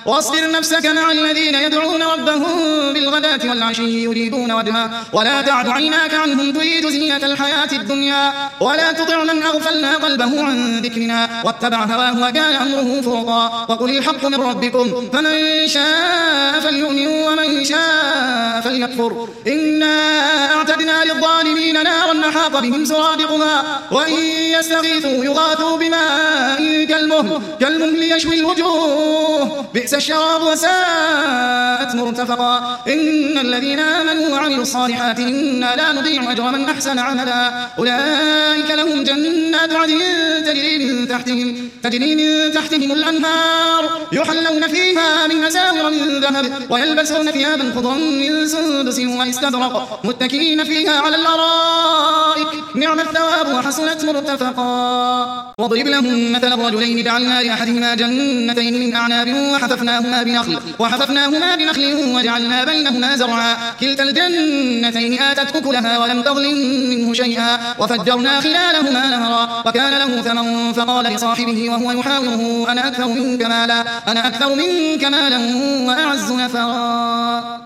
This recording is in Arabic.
واصبر نفسك مع الذين يدعون ربهم بالغداة والعشي يريدون وجهه ولا تعد عيناك عنهم تريد زينة الحياة الدنيا ولا تطع من أغفلنا قلبه عن ذكرنا واتبع هواه وكان أمره فرطا وقل الحق من ربكم فمن شاء فليؤمن ومن شاء فليكفر إنا أعتدنا للظالمين نارا أحاط بهم سرادقها وإن يستغيثوا يغاثوا بماء كالمهل يشوي الوجوه بئس الشراب وساءت مرتفقا إن الذين آمنوا وعملوا الصالحات إنا لا نضيع أجر من أحسن عملا أولئك لهم جنات عدن تجري من تحتهم الأنهار يحلون فيها من أساور من ذهب ويلبسون ثيابا خضرا من سندس واستبرق متكئين فيها على الأرائك نعم الثواب وحسنت مرتفقا واضرب لهم مثل الرجلين جعلنا لأحدهما جنتين من أعناب وحففناهما بنخل وجعلنا بينهما زرعا كلتا الجنتين آتت أكلها ولم تظلم منه شيئا وفجرنا خلالهما نهرا وكان له ثمر فقال لصاحبه وهو يحاوره أنا أكثر منك مالا وأعز نفرا